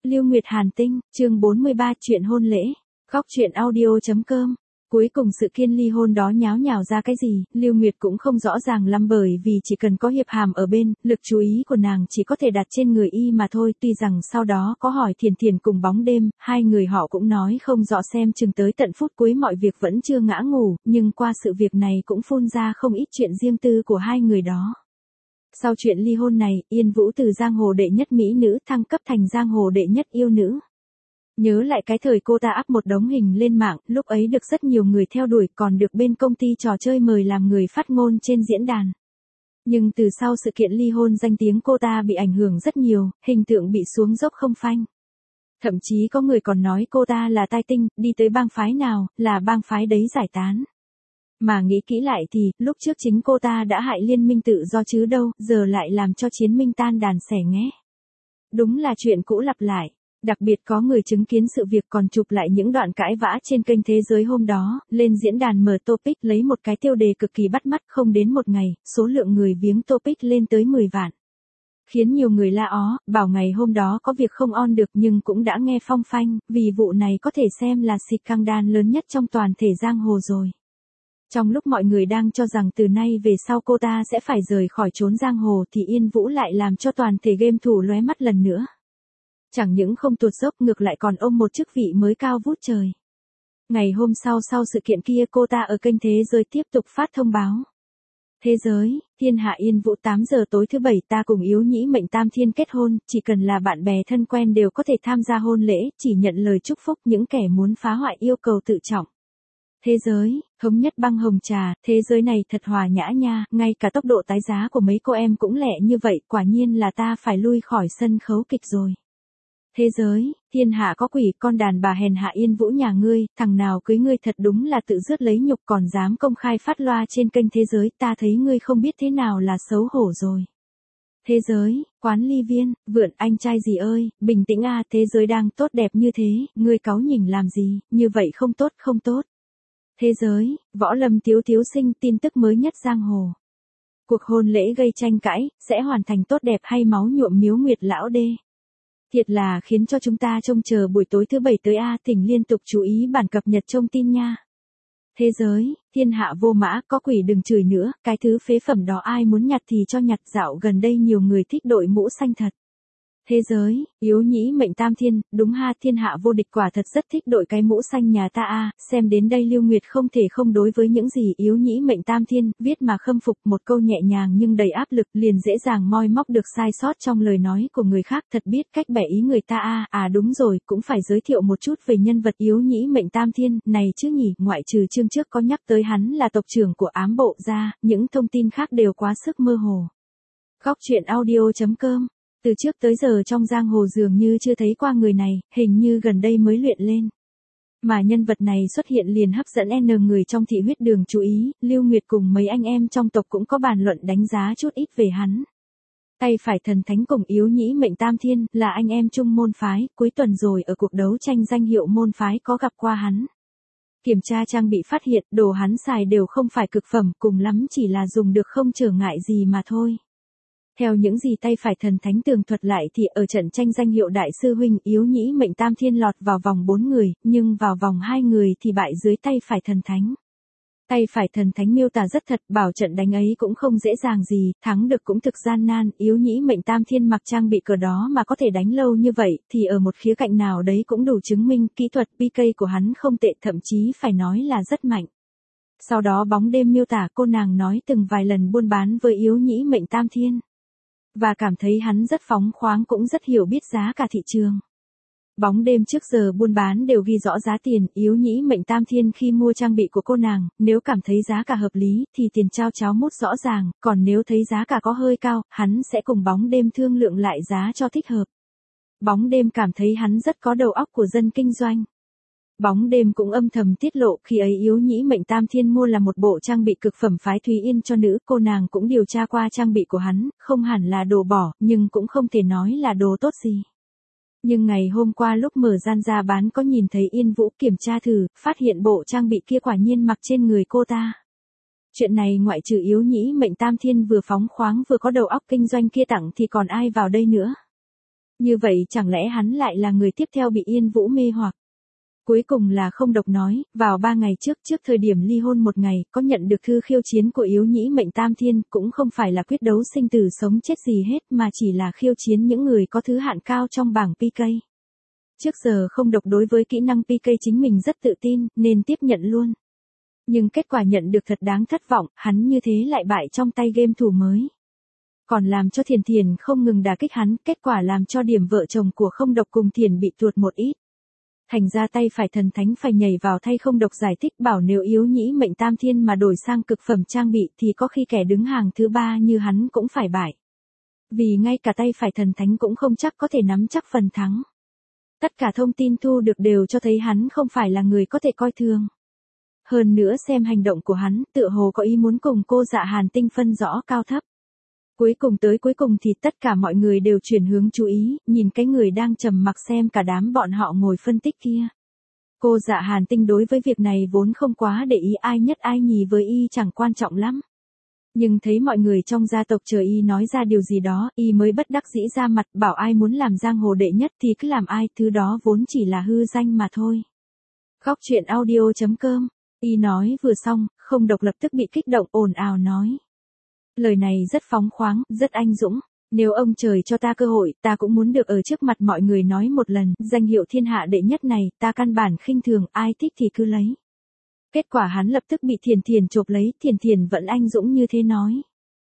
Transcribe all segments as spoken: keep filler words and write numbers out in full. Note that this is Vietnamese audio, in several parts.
Lưu Nguyệt Hàn Tinh, chương bốn mươi ba chuyện hôn lễ. Góc truyện audio chấm com. Cuối cùng sự kiện ly hôn đó nháo nhào ra cái gì, Lưu Nguyệt cũng không rõ ràng lắm bởi vì chỉ cần có Hiệp Hàm ở bên, lực chú ý của nàng chỉ có thể đặt trên người y mà thôi. Tuy rằng sau đó có hỏi Thiền Thiền cùng Bóng Đêm, hai người họ cũng nói không rõ, xem chừng tới tận phút cuối mọi việc vẫn chưa ngã ngủ, nhưng qua sự việc này cũng phun ra không ít chuyện riêng tư của hai người đó. Sau chuyện ly hôn này, Yên Vũ từ giang hồ đệ nhất mỹ nữ thăng cấp thành giang hồ đệ nhất yêu nữ. Nhớ lại cái thời cô ta up một đống hình lên mạng, lúc ấy được rất nhiều người theo đuổi, còn được bên công ty trò chơi mời làm người phát ngôn trên diễn đàn. Nhưng từ sau sự kiện ly hôn, danh tiếng cô ta bị ảnh hưởng rất nhiều, hình tượng bị xuống dốc không phanh. Thậm chí có người còn nói cô ta là tai tinh, đi tới bang phái nào, là bang phái đấy giải tán. Mà nghĩ kỹ lại thì, lúc trước chính cô ta đã hại liên minh tự do chứ đâu, giờ lại làm cho chiến minh tan đàn xẻ nghé. Đúng là chuyện cũ lặp lại. Đặc biệt có người chứng kiến sự việc còn chụp lại những đoạn cãi vã trên kênh Thế Giới hôm đó, lên diễn đàn mở topic lấy một cái tiêu đề cực kỳ bắt mắt. Không đến một ngày, số lượng người viếng topic lên tới mười vạn. Khiến nhiều người la ó, bảo ngày hôm đó có việc không on được nhưng cũng đã nghe phong phanh, vì vụ này có thể xem là scandal lớn nhất trong toàn thể giang hồ rồi. Trong lúc mọi người đang cho rằng từ nay về sau cô ta sẽ phải rời khỏi chốn giang hồ thì Yên Vũ lại làm cho toàn thể game thủ lóe mắt lần nữa. Chẳng những không tuột dốc, ngược lại còn ôm một chức vị mới cao vút trời. Ngày hôm sau sau sự kiện kia, cô ta ở kênh Thế Giới tiếp tục phát thông báo. Thế giới, thiên hạ Yên Vũ, tám giờ tối thứ bảy ta cùng Yếu Nhĩ Mệnh Tam Thiên kết hôn, chỉ cần là bạn bè thân quen đều có thể tham gia hôn lễ, chỉ nhận lời chúc phúc, những kẻ muốn phá hoại yêu cầu tự trọng. Thế giới, thống nhất băng hồng trà, thế giới này thật hòa nhã nha, ngay cả tốc độ tái giá của mấy cô em cũng lẹ như vậy, quả nhiên là ta phải lui khỏi sân khấu kịch rồi. Thế giới, thiên hạ có quỷ, con đàn bà hèn hạ Yên Vũ nhà ngươi, thằng nào cưới ngươi thật đúng là tự rước lấy nhục, còn dám công khai phát loa trên kênh Thế Giới, ta thấy ngươi không biết thế nào là xấu hổ rồi. Thế giới, quán ly viên, vượn, anh trai gì ơi, bình tĩnh a, thế giới đang tốt đẹp như thế, ngươi cáu nhỉnh làm gì, như vậy không tốt không tốt. Thế giới, Võ Lâm Tiếu Tiếu Sinh, tin tức mới nhất giang hồ. Cuộc hôn lễ gây tranh cãi, sẽ hoàn thành tốt đẹp hay máu nhuộm miếu Nguyệt lão đê. Thiệt là khiến cho chúng ta trông chờ buổi tối thứ bảy tới a, thỉnh liên tục chú ý bản cập nhật thông tin nha. Thế giới, thiên hạ vô mã, có quỷ đừng chửi nữa, cái thứ phế phẩm đó ai muốn nhặt thì cho nhặt, dạo gần đây nhiều người thích đội mũ xanh thật. Thế giới, Yếu Nhĩ Mệnh Tam Thiên, đúng ha, thiên hạ vô địch quả thật rất thích đội cái mũ xanh nhà ta a. Xem đến đây Lưu Nguyệt không thể không đối với những gì Yếu Nhĩ Mệnh Tam Thiên viết mà khâm phục, một câu nhẹ nhàng nhưng đầy áp lực, liền dễ dàng moi móc được sai sót trong lời nói của người khác, thật biết cách bẻ ý người ta a. À đúng rồi, cũng phải giới thiệu một chút về nhân vật Yếu Nhĩ Mệnh Tam Thiên này chứ nhỉ, ngoại trừ chương trước có nhắc tới hắn là tộc trưởng của ám bộ ra, những thông tin khác đều quá sức mơ hồ. Góc truyện audio chấm com. Từ trước tới giờ trong giang hồ dường như chưa thấy qua người này, hình như gần đây mới luyện lên. Mà nhân vật này xuất hiện liền hấp dẫn N người trong thị huyết đường chú ý, Lưu Nguyệt cùng mấy anh em trong tộc cũng có bàn luận đánh giá chút ít về hắn. Tay phải thần thánh cùng Yếu Nhĩ Mệnh Tam Thiên là anh em chung môn phái, cuối tuần rồi ở cuộc đấu tranh danh hiệu môn phái có gặp qua hắn. Kiểm tra trang bị phát hiện đồ hắn xài đều không phải cực phẩm, cùng lắm chỉ là dùng được không trở ngại gì mà thôi. Theo những gì tay phải thần thánh tường thuật lại thì ở trận tranh danh hiệu đại sư huynh, Yếu Nhĩ Mệnh Tam Thiên lọt vào vòng bốn người, nhưng vào vòng hai người thì bại dưới tay phải thần thánh. Tay phải thần thánh miêu tả rất thật, bảo trận đánh ấy cũng không dễ dàng gì, thắng được cũng thực gian nan, Yếu Nhĩ Mệnh Tam Thiên mặc trang bị cờ đó mà có thể đánh lâu như vậy, thì ở một khía cạnh nào đấy cũng đủ chứng minh kỹ thuật pê ca của hắn không tệ, thậm chí phải nói là rất mạnh. Sau đó Bóng Đêm miêu tả cô nàng nói từng vài lần buôn bán với Yếu Nhĩ Mệnh Tam Thiên. Và cảm thấy hắn rất phóng khoáng, cũng rất hiểu biết giá cả thị trường. Bóng Đêm trước giờ buôn bán đều ghi rõ giá tiền, Yếu Nhĩ Mệnh Tam Thiên khi mua trang bị của cô nàng, nếu cảm thấy giá cả hợp lý thì tiền trao cháo mút rõ ràng, còn nếu thấy giá cả có hơi cao, hắn sẽ cùng Bóng Đêm thương lượng lại giá cho thích hợp. Bóng Đêm cảm thấy hắn rất có đầu óc của dân kinh doanh. Bóng Đêm cũng âm thầm tiết lộ khi ấy Yếu Nhĩ Mệnh Tam Thiên mua là một bộ trang bị cực phẩm phái Thúy Yên cho nữ, cô nàng cũng điều tra qua trang bị của hắn, không hẳn là đồ bỏ, nhưng cũng không thể nói là đồ tốt gì. Nhưng ngày hôm qua lúc mở gian ra bán có nhìn thấy Yên Vũ kiểm tra thử, phát hiện bộ trang bị kia quả nhiên mặc trên người cô ta. Chuyện này ngoại trừ Yếu Nhĩ Mệnh Tam Thiên vừa phóng khoáng vừa có đầu óc kinh doanh kia tặng thì còn ai vào đây nữa. Như vậy chẳng lẽ hắn lại là người tiếp theo bị Yên Vũ mê hoặc? Cuối cùng là Không Độc nói, vào ba ngày trước trước thời điểm ly hôn một ngày, có nhận được thư khiêu chiến của Yếu Nhĩ Mệnh Tam Thiên, cũng không phải là quyết đấu sinh tử sống chết gì hết mà chỉ là khiêu chiến những người có thứ hạng cao trong bảng pê ca. Trước giờ Không Độc đối với kỹ năng pê ca chính mình rất tự tin, nên tiếp nhận luôn. Nhưng kết quả nhận được thật đáng thất vọng, hắn như thế lại bại trong tay game thủ mới. Còn làm cho Thiền Thiền không ngừng đả kích hắn, kết quả làm cho điểm vợ chồng của Không Độc cùng Thiền bị tuột một ít. Thành ra tay phải thần thánh phải nhảy vào thay Không Độc giải thích bảo nếu Yếu Nhĩ Mệnh Tam Thiên mà đổi sang cực phẩm trang bị thì có khi kẻ đứng hàng thứ ba như hắn cũng phải bại. Vì ngay cả tay phải thần thánh cũng không chắc có thể nắm chắc phần thắng. Tất cả thông tin thu được đều cho thấy hắn không phải là người có thể coi thường. Hơn nữa xem hành động của hắn, tựa hồ có ý muốn cùng cô Dạ Hàn Tinh phân rõ cao thấp. Cuối cùng tới cuối cùng thì tất cả mọi người đều chuyển hướng chú ý, nhìn cái người đang trầm mặc xem cả đám bọn họ ngồi phân tích kia. Cô Dạ Hàn Tinh đối với việc này vốn không quá để ý ai nhất ai nhì với y chẳng quan trọng lắm. Nhưng thấy mọi người trong gia tộc chờ y nói ra điều gì đó, y mới bất đắc dĩ ra mặt bảo ai muốn làm giang hồ đệ nhất thì cứ làm ai, thứ đó vốn chỉ là hư danh mà thôi. Góc truyện audio chấm com, y nói vừa xong, Không Độc lập tức bị kích động ồn ào nói. Lời này rất phóng khoáng, rất anh dũng. Nếu ông trời cho ta cơ hội, ta cũng muốn được ở trước mặt mọi người nói một lần, danh hiệu thiên hạ đệ nhất này, ta căn bản khinh thường, ai thích thì cứ lấy. Kết quả hắn lập tức bị Thiền Thiền chộp lấy, Thiền Thiền vẫn anh dũng như thế nói.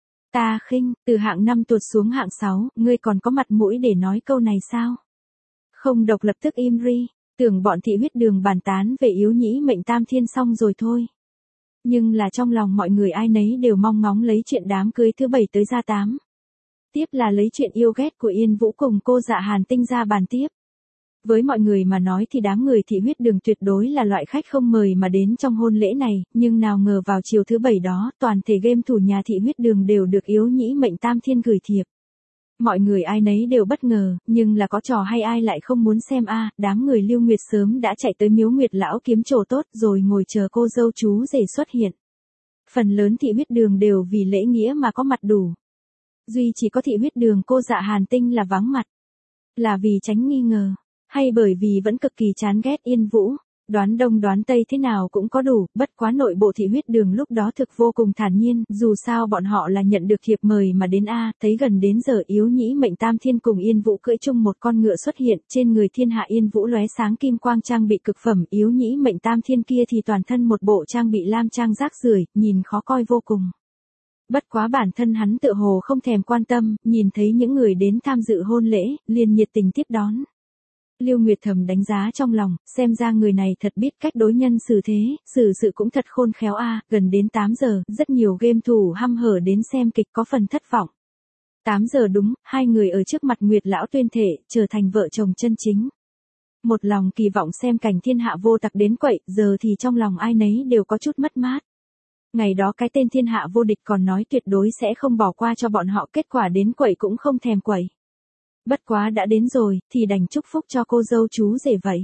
Ta khinh, từ hạng năm tuột xuống hạng sáu, ngươi còn có mặt mũi để nói câu này sao? Không Độc lập tức im ri, tưởng bọn thị huyết đường bàn tán về Yếu Nhĩ Mệnh Tam Thiên xong rồi thôi. Nhưng là trong lòng mọi người ai nấy đều mong ngóng lấy chuyện đám cưới thứ bảy tới ra tám. Tiếp là lấy chuyện yêu ghét của Yên Vũ cùng cô Dạ Hàn Tinh ra bàn tiếp. Với mọi người mà nói thì đám người thị huyết đường tuyệt đối là loại khách không mời mà đến trong hôn lễ này, nhưng nào ngờ vào chiều thứ bảy đó, toàn thể game thủ nhà thị huyết đường đều được Yếu Nhĩ Mệnh Tam Thiên gửi thiệp. Mọi người ai nấy đều bất ngờ, nhưng là có trò hay ai lại không muốn xem a à, đám người Lưu Nguyệt sớm đã chạy tới miếu Nguyệt lão kiếm chỗ tốt rồi ngồi chờ cô dâu chú rể xuất hiện. Phần lớn thị huyết đường đều vì lễ nghĩa mà có mặt đủ. Duy chỉ có thị huyết đường cô Dạ Hàn Tinh là vắng mặt. Là vì tránh nghi ngờ, hay bởi vì vẫn cực kỳ chán ghét Yên Vũ. Đoán đông đoán tây thế nào cũng có đủ, bất quá nội bộ thị huyết đường lúc đó thực vô cùng thản nhiên, dù sao bọn họ là nhận được thiệp mời mà đến a, thấy gần đến giờ Yếu Nhĩ Mệnh Tam Thiên cùng Yên Vũ cưỡi chung một con ngựa xuất hiện, trên người thiên hạ Yên Vũ lóe sáng kim quang trang bị cực phẩm, Yếu Nhĩ Mệnh Tam Thiên kia thì toàn thân một bộ trang bị lam trang rác rưởi, nhìn khó coi vô cùng. Bất quá bản thân hắn tựa hồ không thèm quan tâm, nhìn thấy những người đến tham dự hôn lễ, liền nhiệt tình tiếp đón. Lưu Nguyệt thầm đánh giá trong lòng, xem ra người này thật biết cách đối nhân xử thế, xử sự cũng thật khôn khéo a. À, gần đến tám giờ, rất nhiều game thủ hăm hở đến xem kịch có phần thất vọng. tám giờ đúng, hai người ở trước mặt Nguyệt lão tuyên thể, trở thành vợ chồng chân chính. Một lòng kỳ vọng xem cảnh thiên hạ vô tặc đến quậy, giờ thì trong lòng ai nấy đều có chút mất mát. Ngày đó cái tên thiên hạ vô địch còn nói tuyệt đối sẽ không bỏ qua cho bọn họ, kết quả đến quậy cũng không thèm quậy. Bất quá đã đến rồi, thì đành chúc phúc cho cô dâu chú rể vậy.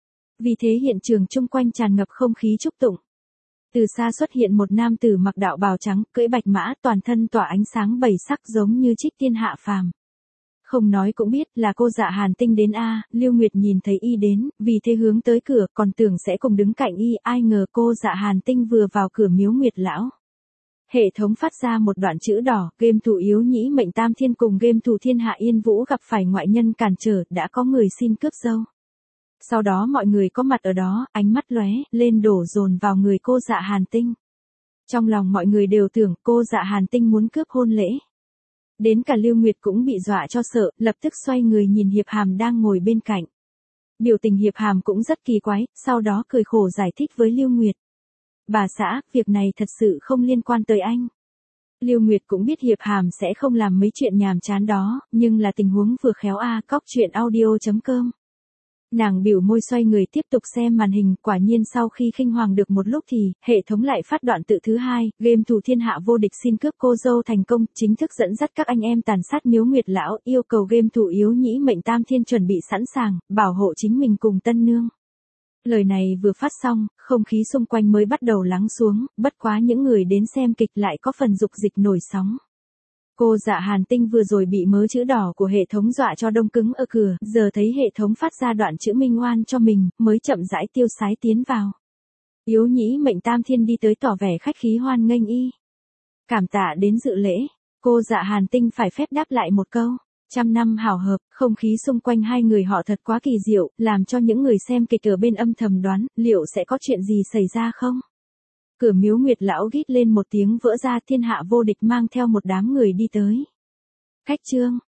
Vì thế hiện trường chung quanh tràn ngập không khí chúc tụng. Từ xa xuất hiện một nam tử mặc đạo bào trắng, cưỡi bạch mã, toàn thân tỏa ánh sáng bảy sắc giống như trích tiên hạ phàm. Không nói cũng biết là cô Dạ Hàn Tinh đến a. Lưu Nguyệt nhìn thấy y đến, vì thế hướng tới cửa, còn tưởng sẽ cùng đứng cạnh y, ai ngờ cô Dạ Hàn Tinh vừa vào cửa miếu Nguyệt lão. Hệ thống phát ra một đoạn chữ đỏ, game thủ Yếu Nhĩ Mệnh Tam Thiên cùng game thủ thiên hạ Yên Vũ gặp phải ngoại nhân cản trở, đã có người xin cướp dâu. Sau đó mọi người có mặt ở đó, ánh mắt lóe lên đổ dồn vào người cô Dạ Hàn Tinh. Trong lòng mọi người đều tưởng cô Dạ Hàn Tinh muốn cướp hôn lễ. Đến cả Lưu Nguyệt cũng bị dọa cho sợ, lập tức xoay người nhìn Hiệp Hàm đang ngồi bên cạnh. Biểu tình Hiệp Hàm cũng rất kỳ quái, sau đó cười khổ giải thích với Lưu Nguyệt. Bà xã, việc này thật sự không liên quan tới anh. Lưu Nguyệt cũng biết Hiệp Hàm sẽ không làm mấy chuyện nhàm chán đó, nhưng là tình huống vừa khéo a. À, cóc truyện audio chấm com. Nàng biểu môi xoay người tiếp tục xem màn hình, quả nhiên sau khi khinh hoàng được một lúc thì, hệ thống lại phát đoạn tự thứ hai, game thủ thiên hạ vô địch xin cướp cô dâu thành công, chính thức dẫn dắt các anh em tàn sát miếu Nguyệt lão, yêu cầu game thủ Yếu Nhĩ Mệnh Tam Thiên chuẩn bị sẵn sàng, bảo hộ chính mình cùng tân nương. Lời này vừa phát xong, không khí xung quanh mới bắt đầu lắng xuống, bất quá những người đến xem kịch lại có phần dục dịch nổi sóng. Cô Dạ Hàn Tinh vừa rồi bị mớ chữ đỏ của hệ thống dọa cho đông cứng ở cửa, giờ thấy hệ thống phát ra đoạn chữ minh oan cho mình, mới chậm rãi tiêu sái tiến vào. Yếu nhĩ mệnh tam thiên đi tới tỏ vẻ khách khí hoan nghênh y. Cảm tạ đến dự lễ, cô Dạ Hàn Tinh phải phép đáp lại một câu. Trăm năm hảo hợp, không khí xung quanh hai người họ thật quá kỳ diệu, làm cho những người xem kịch ở bên âm thầm đoán, liệu sẽ có chuyện gì xảy ra không? Cửa miếu Nguyệt lão gít lên một tiếng vỡ ra, thiên hạ vô địch mang theo một đám người đi tới. Khách trương,